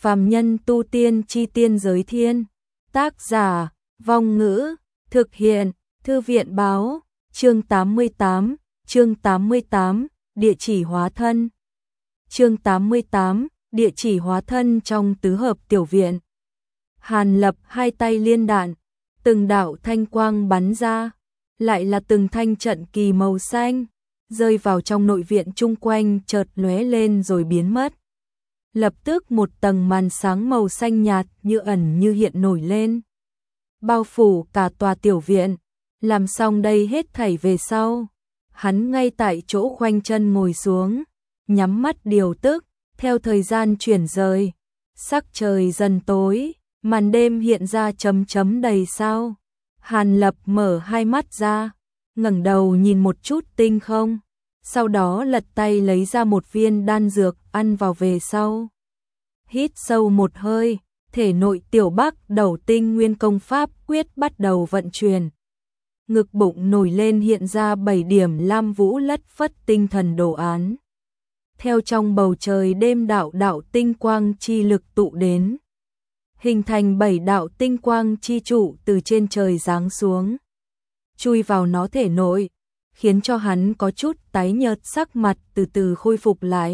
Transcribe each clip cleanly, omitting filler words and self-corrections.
Phàm nhân tu tiên chi tiên giới thiên. Tác giả, Vong Ngữ, thực hiện, Thư viện báo, chương 88, địa chỉ hóa thân. Chương 88, địa chỉ hóa thân trong tứ hợp tiểu viện. Hàn Lập hai tay liên đạn, từng đạo thanh quang bắn ra, lại là từng thanh trận kỳ màu xanh, rơi vào trong nội viện chung quanh chợt lóe lên rồi biến mất. Lập tức một tầng màn sáng màu xanh nhạt như ẩn như hiện nổi lên, bao phủ cả tòa tiểu viện. Làm xong đây hết thảy về sau, hắn ngay tại chỗ khoanh chân ngồi xuống, nhắm mắt điều tức. Theo thời gian chuyển rời, sắc trời dần tối, màn đêm hiện ra chấm chấm đầy sao. Hàn Lập mở hai mắt ra, ngẩng đầu nhìn một chút tinh không, sau đó lật tay lấy ra một viên đan dược ăn vào về sau. Hít sâu một hơi, thể nội tiểu Bắc Đầu Tinh Nguyên Công Pháp quyết bắt đầu vận chuyển. Ngực bụng nổi lên hiện ra 7 điểm lam vũ lất phất tinh thần đồ án. Theo trong bầu trời đêm đạo đạo tinh quang chi lực tụ đến, hình thành 7 đạo tinh quang chi trụ từ trên trời giáng xuống, chui vào nó thể nội, khiến cho hắn có chút tái nhợt, sắc mặt từ từ khôi phục lại.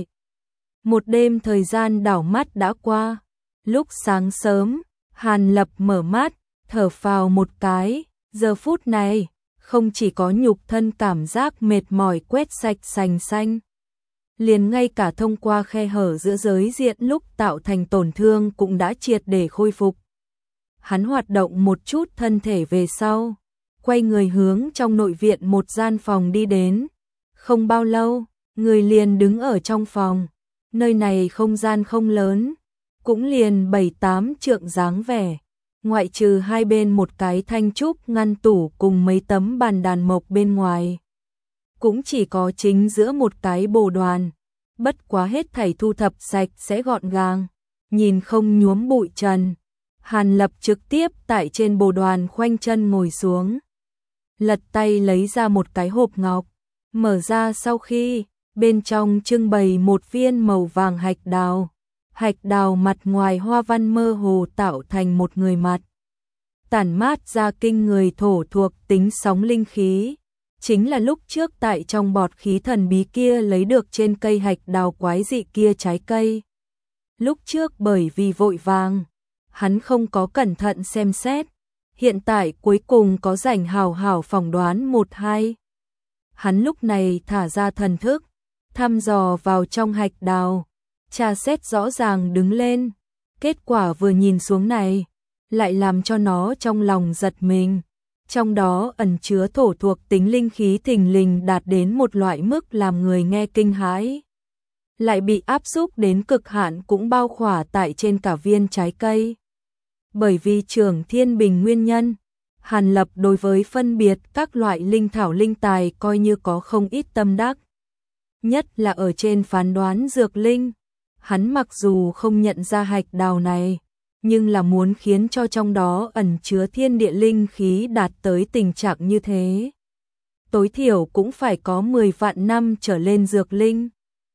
Một đêm thời gian đảo mắt đã qua, lúc sáng sớm, Hàn Lập mở mắt, thở phào một cái, giờ phút này, không chỉ có nhục thân cảm giác mệt mỏi quét sạch sành xanh, liền ngay cả thông qua khe hở giữa giới diện lúc tạo thành tổn thương cũng đã triệt để khôi phục. Hắn hoạt động một chút thân thể về sau, quay người hướng trong nội viện một gian phòng đi đến. Không bao lâu, người liền đứng ở trong phòng. Nơi này không gian không lớn, cũng liền 7-8 trượng dáng vẻ, ngoại trừ hai bên một cái thanh trúc ngăn tủ cùng mấy tấm bàn đàn mộc bên ngoài, cũng chỉ có chính giữa một cái bồ đoàn. Bất quá hết thảy thu thập sạch sẽ gọn gàng, nhìn không nhuốm bụi trần. Hàn Lập trực tiếp tại trên bồ đoàn khoanh chân ngồi xuống, lật tay lấy ra một cái hộp ngọc, mở ra sau khi, bên trong trưng bày một viên màu vàng hạch đào. Hạch đào mặt ngoài hoa văn mơ hồ tạo thành một người mặt, tản mát ra kinh người thổ thuộc tính sóng linh khí. Chính là lúc trước tại trong bọt khí thần bí kia lấy được trên cây hạch đào quái dị kia trái cây. Lúc trước bởi vì vội vàng, hắn không có cẩn thận xem xét, hiện tại cuối cùng có rảnh hào hào phỏng đoán 1-2. Hắn lúc này thả ra thần thức, thăm dò vào trong hạch đào, tra xét rõ ràng đứng lên. Kết quả vừa nhìn xuống này, lại làm cho nó trong lòng giật mình. Trong đó ẩn chứa thổ thuộc tính linh khí thình lình đạt đến một loại mức làm người nghe kinh hãi, lại bị áp xúc đến cực hạn cũng bao khỏa tại trên cả viên trái cây. Bởi vì Trường Thiên Bình nguyên nhân, Hàn Lập đối với phân biệt các loại linh thảo linh tài coi như có không ít tâm đắc. Nhất là ở trên phán đoán dược linh, hắn mặc dù không nhận ra hạch đào này, nhưng là muốn khiến cho trong đó ẩn chứa thiên địa linh khí đạt tới tình trạng như thế, tối thiểu cũng phải có 10 vạn năm trở lên dược linh.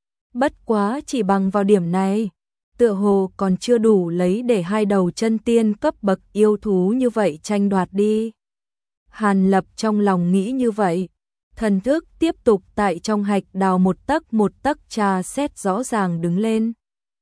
Bất quá chỉ bằng vào điểm này, tựa hồ còn chưa đủ lấy để hai đầu chân tiên cấp bậc yêu thú như vậy tranh đoạt đi. Hàn Lập trong lòng nghĩ như vậy, thần thức tiếp tục tại trong hạch đào một tấc tra xét rõ ràng đứng lên.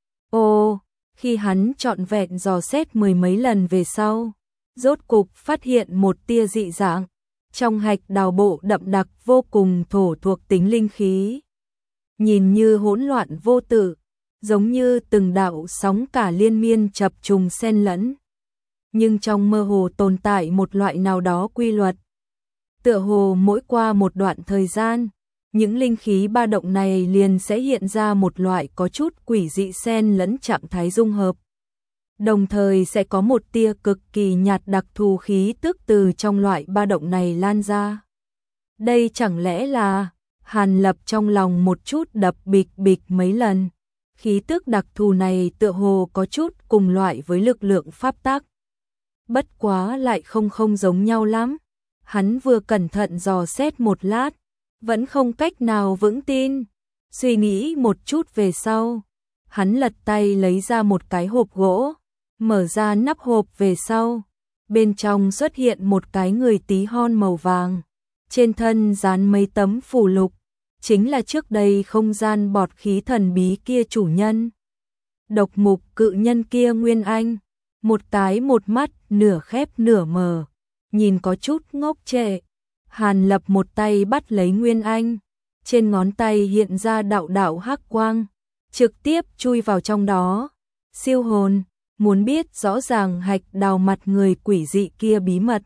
Ô, khi hắn trọn vẹn dò xét 10 mấy lần về sau, rốt cục phát hiện một tia dị dạng. Trong hạch đào bộ đậm đặc vô cùng thổ thuộc tính linh khí, nhìn như hỗn loạn vô tự, giống như từng đạo sóng cả liên miên chập trùng xen lẫn, nhưng trong mơ hồ tồn tại một loại nào đó quy luật. Tựa hồ mỗi qua một đoạn thời gian, những linh khí ba động này liền sẽ hiện ra một loại có chút quỷ dị xen lẫn trạng thái dung hợp. Đồng thời sẽ có một tia cực kỳ nhạt đặc thù khí tức từ trong loại ba động này lan ra. Đây chẳng lẽ là... Hàn Lập trong lòng một chút đập bịch bịch mấy lần. Khí tức đặc thù này tựa hồ có chút cùng loại với lực lượng pháp tắc. Bất quá lại không giống nhau lắm. Hắn vừa cẩn thận dò xét một lát, vẫn không cách nào vững tin. Suy nghĩ một chút về sau, Hắn lật tay lấy ra một cái hộp gỗ, mở ra nắp hộp về sau. Bên trong xuất hiện một cái người tí hon màu vàng. Trên thân dán mấy tấm phù lục. Chính là trước đây không gian bọt khí thần bí kia chủ nhân. Độc mục cự nhân kia Nguyên Anh. Một cái một mắt nửa khép nửa mờ. Nhìn có chút ngốc trệ. Hàn Lập một tay bắt lấy Nguyên Anh. Trên ngón tay hiện ra đạo đạo hắc quang. Trực tiếp chui vào trong đó. Siêu hồn, muốn biết rõ ràng hạch đào mặt người quỷ dị kia bí mật.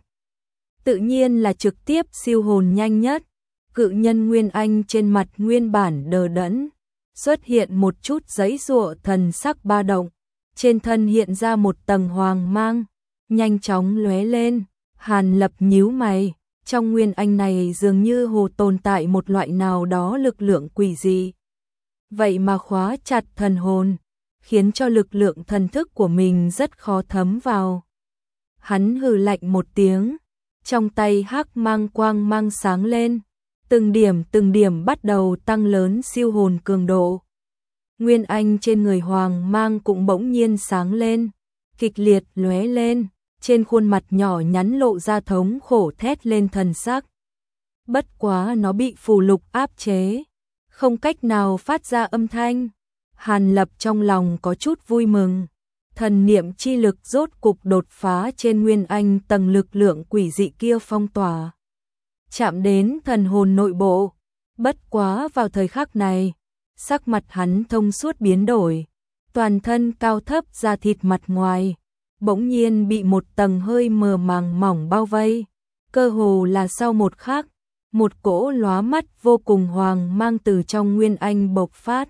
Tự nhiên là trực tiếp siêu hồn nhanh nhất. Cự nhân Nguyên Anh trên mặt nguyên bản đờ đẫn. Xuất hiện một chút giãy giụa thần sắc ba động. Trên thân hiện ra một tầng hoàng mang. Nhanh chóng lóe lên. Hàn Lập nhíu mày. Trong Nguyên Anh này dường như hồ tồn tại một loại nào đó lực lượng quỷ dị. Vậy mà khóa chặt thần hồn, khiến cho lực lượng thần thức của mình rất khó thấm vào. Hắn hừ lạnh một tiếng, trong tay hắc mang quang mang sáng lên, từng điểm bắt đầu tăng lớn siêu hồn cường độ. Nguyên Anh trên người hoàng mang cũng bỗng nhiên sáng lên, kịch liệt lóe lên, trên khuôn mặt nhỏ nhắn lộ ra thống khổ thét lên thần sắc. Bất quá nó bị phù lục áp chế, không cách nào phát ra âm thanh. Hàn Lập trong lòng có chút vui mừng. Thần niệm chi lực rốt cục đột phá trên Nguyên Anh tầng lực lượng quỷ dị kia phong tỏa. Chạm đến thần hồn nội bộ. Bất quá vào thời khắc này, sắc mặt hắn thông suốt biến đổi. Toàn thân cao thấp da thịt mặt ngoài, bỗng nhiên bị một tầng hơi mờ màng mỏng bao vây. Cơ hồ là sau một khắc, một cỗ lóa mắt vô cùng hoàng mang từ trong Nguyên Anh bộc phát.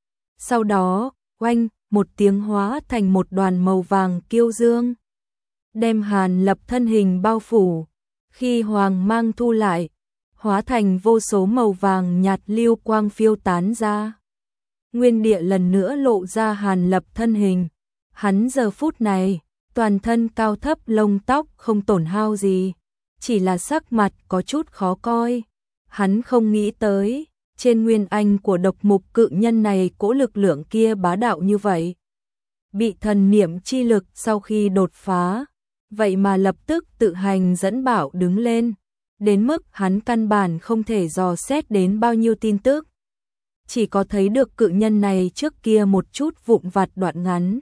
Sau đó, oanh, một tiếng hóa thành một đoàn màu vàng kiêu dương. Đem Hàn Lập thân hình bao phủ, khi hoàng mang thu lại, hóa thành vô số màu vàng nhạt lưu quang phiêu tán ra. Nguyên địa lần nữa lộ ra Hàn Lập thân hình. Hắn giờ phút này, toàn thân cao thấp lông tóc không tổn hao gì, chỉ là sắc mặt có chút khó coi. Hắn không nghĩ tới, trên Nguyên Anh của độc mục cự nhân này cỗ lực lượng kia bá đạo như vậy. Bị thần niệm chi lực sau khi đột phá, vậy mà lập tức tự hành dẫn bảo đứng lên, đến mức hắn căn bản không thể dò xét đến bao nhiêu tin tức. Chỉ có thấy được cự nhân này trước kia một chút vụn vặt đoạn ngắn.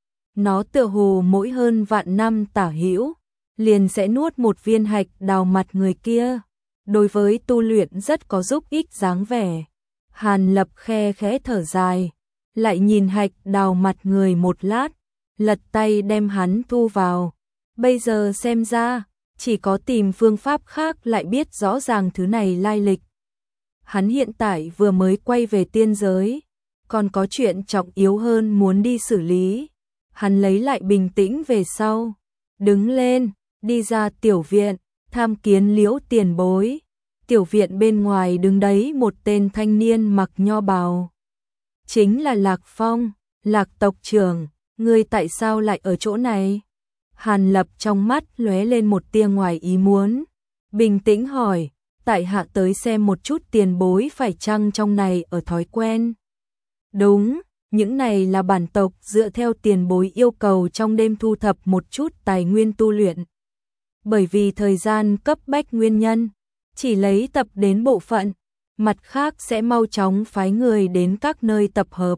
Nó tựa hồ mỗi hơn vạn năm tả hữu, liền sẽ nuốt một viên hạch đào mặt người kia. Đối với tu luyện rất có giúp ích dáng vẻ. Hàn Lập khe khẽ thở dài, lại nhìn hạch đào mặt người một lát, lật tay đem hắn thu vào. Bây giờ xem ra, chỉ có tìm phương pháp khác lại biết rõ ràng thứ này lai lịch. Hắn hiện tại vừa mới quay về tiên giới, còn có chuyện trọng yếu hơn muốn đi xử lý. Hắn lấy lại bình tĩnh về sau, đứng lên, đi ra tiểu viện, tham kiến Liễu tiền bối. Tiểu viện bên ngoài đứng đấy một tên thanh niên mặc nho bào. Chính là Lạc Phong, Lạc tộc trưởng, ngươi tại sao lại ở chỗ này? Hàn Lập trong mắt lóe lên một tia ngoài ý muốn, bình tĩnh hỏi, tại hạ tới xem một chút tiền bối phải chăng trong này ở thói quen. Đúng, những này là bản tộc dựa theo tiền bối yêu cầu trong đêm thu thập một chút tài nguyên tu luyện. Bởi vì thời gian cấp bách nguyên nhân, chỉ lấy tập đến bộ phận, mặt khác sẽ mau chóng phái người đến các nơi tập hợp.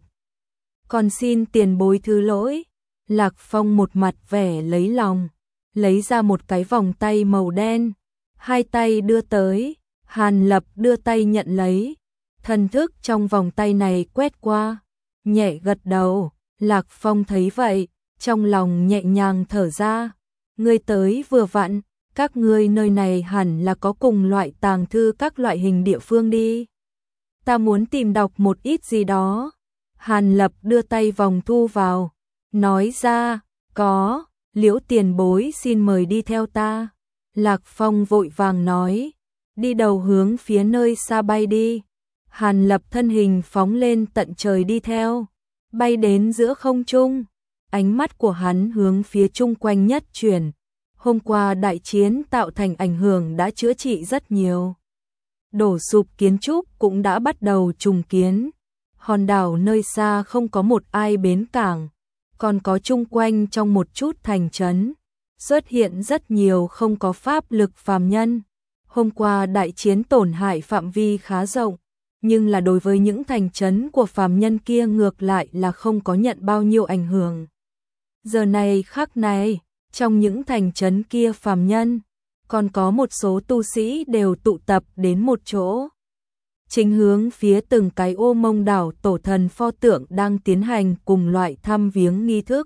Còn xin tiền bối thứ lỗi. Lạc Phong một mặt vẻ lấy lòng, lấy ra một cái vòng tay màu đen, hai tay đưa tới. Hàn Lập đưa tay nhận lấy, thần thức trong vòng tay này quét qua, nhẹ gật đầu. Lạc Phong thấy vậy, trong lòng nhẹ nhàng thở ra. Ngươi tới vừa vặn, các ngươi nơi này hẳn là có cùng loại tàng thư các loại hình địa phương đi. Ta muốn tìm đọc một ít gì đó. Hàn Lập đưa tay vòng thu vào, nói ra, có, Liễu tiền bối xin mời đi theo ta. Lạc Phong vội vàng nói, đi đầu hướng phía nơi xa bay đi. Hàn Lập thân hình phóng lên tận trời đi theo, bay đến giữa không trung. Ánh mắt của hắn hướng phía chung quanh nhất chuyển. Hôm qua đại chiến tạo thành ảnh hưởng đã chữa trị rất nhiều. Đổ sụp kiến trúc cũng đã bắt đầu trùng kiến. Hòn đảo nơi xa không có một ai bến cảng, còn có chung quanh trong một chút thành trấn, xuất hiện rất nhiều không có pháp lực phàm nhân. Hôm qua đại chiến tổn hại phạm vi khá rộng, nhưng là đối với những thành trấn của phàm nhân kia ngược lại là không có nhận bao nhiêu ảnh hưởng. Giờ này khắc này, trong những thành trấn kia phàm nhân, còn có một số tu sĩ đều tụ tập đến một chỗ. Chính hướng phía từng cái ô mông đảo tổ thần pho tượng đang tiến hành cùng loại thăm viếng nghi thức.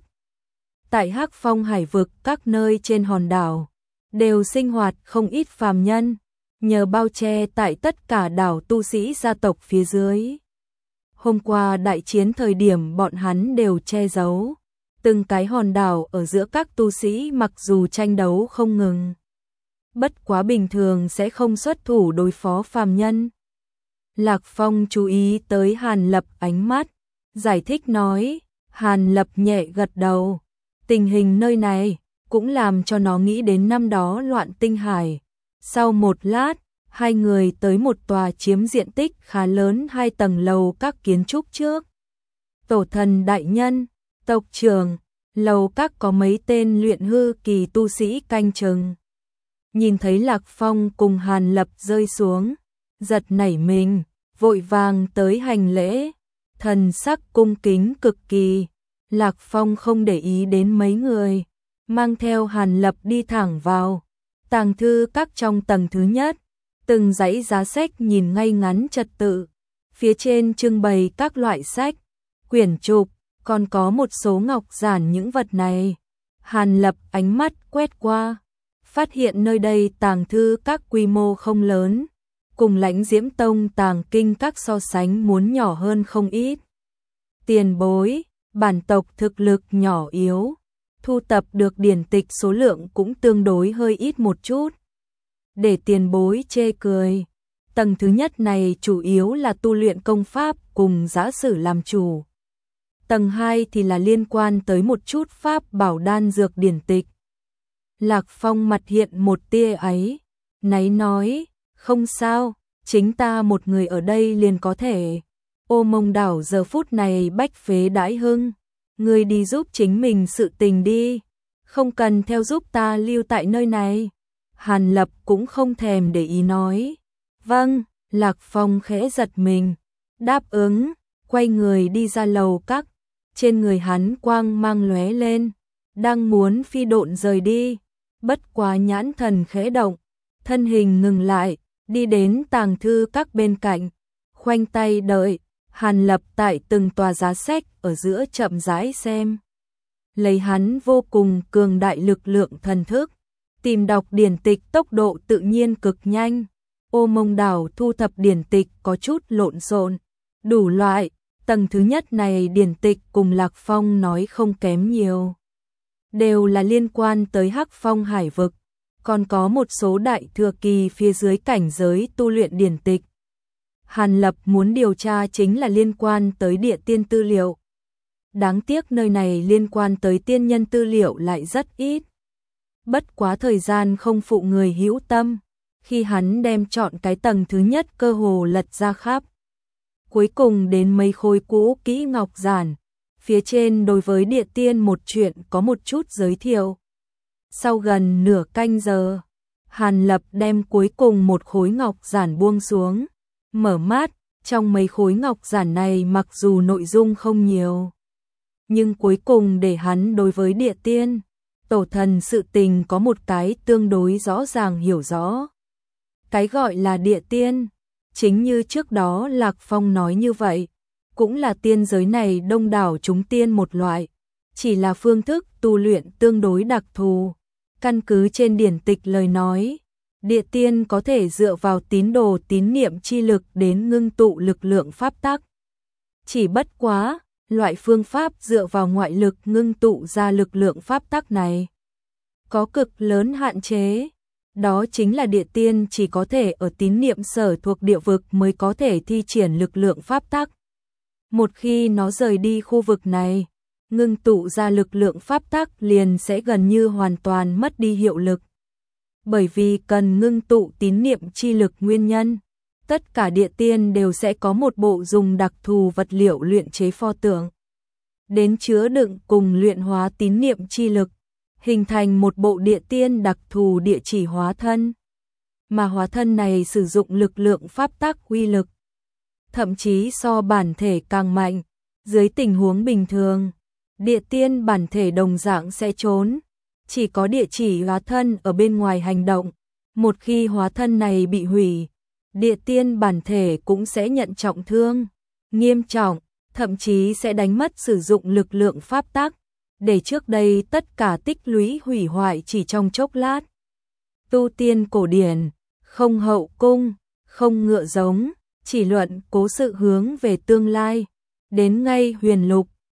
Tại Hắc Phong hải vực các nơi trên hòn đảo, đều sinh hoạt không ít phàm nhân, nhờ bao che tại tất cả đảo tu sĩ gia tộc phía dưới. Hôm qua đại chiến thời điểm bọn hắn đều che giấu, từng cái hòn đảo ở giữa các tu sĩ mặc dù tranh đấu không ngừng, bất quá bình thường sẽ không xuất thủ đối phó phàm nhân. Lạc Phong chú ý tới Hàn Lập ánh mắt, giải thích nói. Hàn Lập nhẹ gật đầu. Tình hình nơi này cũng làm cho nó nghĩ đến năm đó loạn tinh hải. Sau một lát, hai người tới một tòa chiếm diện tích khá lớn 2 tầng lầu các kiến trúc trước. Tổ thần đại nhân, tộc trưởng, lầu các có mấy tên luyện hư kỳ tu sĩ canh chừng. Nhìn thấy Lạc Phong cùng Hàn Lập rơi xuống, giật nảy mình, vội vàng tới hành lễ, thần sắc cung kính cực kỳ. Lạc Phong không để ý đến mấy người, mang theo Hàn Lập đi thẳng vào tàng thư các trong tầng thứ nhất, từng dãy giá sách nhìn ngay ngắn trật tự, phía trên trưng bày các loại sách, quyển trục, còn có một số ngọc giản những vật này. Hàn Lập ánh mắt quét qua, phát hiện nơi đây tàng thư các quy mô không lớn, cùng Lãnh Diễm Tông tàng kinh các so sánh muốn nhỏ hơn không ít. Tiền bối, bản tộc thực lực nhỏ yếu, thu tập được điển tịch số lượng cũng tương đối hơi ít một chút. Để tiền bối chê cười, tầng thứ nhất này chủ yếu là tu luyện công pháp cùng giả sử làm chủ. Tầng 2 thì là liên quan tới một chút pháp bảo đan dược điển tịch. Lạc Phong mặt hiện một tia ấy, náy nói, không sao, chính ta một người ở đây liền có thể. Ô Mông đảo giờ phút này bách phế đãi hưng, ngươi đi giúp chính mình sự tình đi, không cần theo giúp ta lưu tại nơi này. Hàn Lập cũng không thèm để ý nói. Vâng, Lạc Phong khẽ giật mình, đáp ứng, quay người đi ra lầu các, trên người hắn quang mang lóe lên, đang muốn phi độn rời đi, bất quá nhãn thần khẽ động, thân hình ngừng lại, đi đến tàng thư các bên cạnh, khoanh tay đợi. Hàn Lập tại từng tòa giá sách ở giữa chậm rãi xem. Lấy hắn vô cùng cường đại lực lượng thần thức, tìm đọc điển tịch tốc độ tự nhiên cực nhanh. Ô Mông đảo thu thập điển tịch có chút lộn xộn, đủ loại, tầng thứ nhất này điển tịch cùng Lạc Phong nói không kém nhiều. Đều là liên quan tới Hắc Phong hải vực, còn có một số đại thừa kỳ phía dưới cảnh giới tu luyện điển tịch. Hàn Lập muốn điều tra chính là liên quan tới địa tiên tư liệu. Đáng tiếc nơi này liên quan tới tiên nhân tư liệu lại rất ít. Bất quá thời gian không phụ người hữu tâm, khi hắn đem chọn cái tầng thứ nhất cơ hồ lật ra khắp. Cuối cùng đến mấy khối cũ kỹ ngọc giản, phía trên đối với địa tiên một chuyện có một chút giới thiệu. Sau gần nửa canh giờ, Hàn Lập đem cuối cùng một khối ngọc giản buông xuống. Mở mắt, trong mấy khối ngọc giản này mặc dù nội dung không nhiều, nhưng cuối cùng để hắn đối với địa tiên, tổ thần sự tình có một cái tương đối rõ ràng hiểu rõ. Cái gọi là địa tiên, chính như trước đó Lạc Phong nói như vậy, cũng là tiên giới này đông đảo chúng tiên một loại, chỉ là phương thức tu luyện tương đối đặc thù. Căn cứ trên điển tịch lời nói, địa tiên có thể dựa vào tín đồ tín niệm chi lực đến ngưng tụ lực lượng pháp tắc. Chỉ bất quá, loại phương pháp dựa vào ngoại lực ngưng tụ ra lực lượng pháp tắc này có cực lớn hạn chế. Đó chính là địa tiên chỉ có thể ở tín niệm sở thuộc địa vực mới có thể thi triển lực lượng pháp tắc. Một khi nó rời đi khu vực này, ngưng tụ ra lực lượng pháp tắc liền sẽ gần như hoàn toàn mất đi hiệu lực. Bởi vì cần ngưng tụ tín niệm chi lực nguyên nhân, tất cả địa tiên đều sẽ có một bộ dùng đặc thù vật liệu luyện chế pho tượng, đến chứa đựng cùng luyện hóa tín niệm chi lực, hình thành một bộ địa tiên đặc thù địa chỉ hóa thân. Mà hóa thân này sử dụng lực lượng pháp tắc uy lực, thậm chí so bản thể càng mạnh. Dưới tình huống bình thường, địa tiên bản thể đồng dạng sẽ trốn, chỉ có địa chỉ hóa thân ở bên ngoài hành động. Một khi hóa thân này bị hủy, địa tiên bản thể cũng sẽ nhận trọng thương nghiêm trọng, thậm chí sẽ đánh mất sử dụng lực lượng pháp tắc, để trước đây tất cả tích lũy hủy hoại chỉ trong chốc lát. Tu tiên cổ điển, không hậu cung, không ngựa giống, chỉ luận cố sự hướng về tương lai. Đến ngay huyền lục,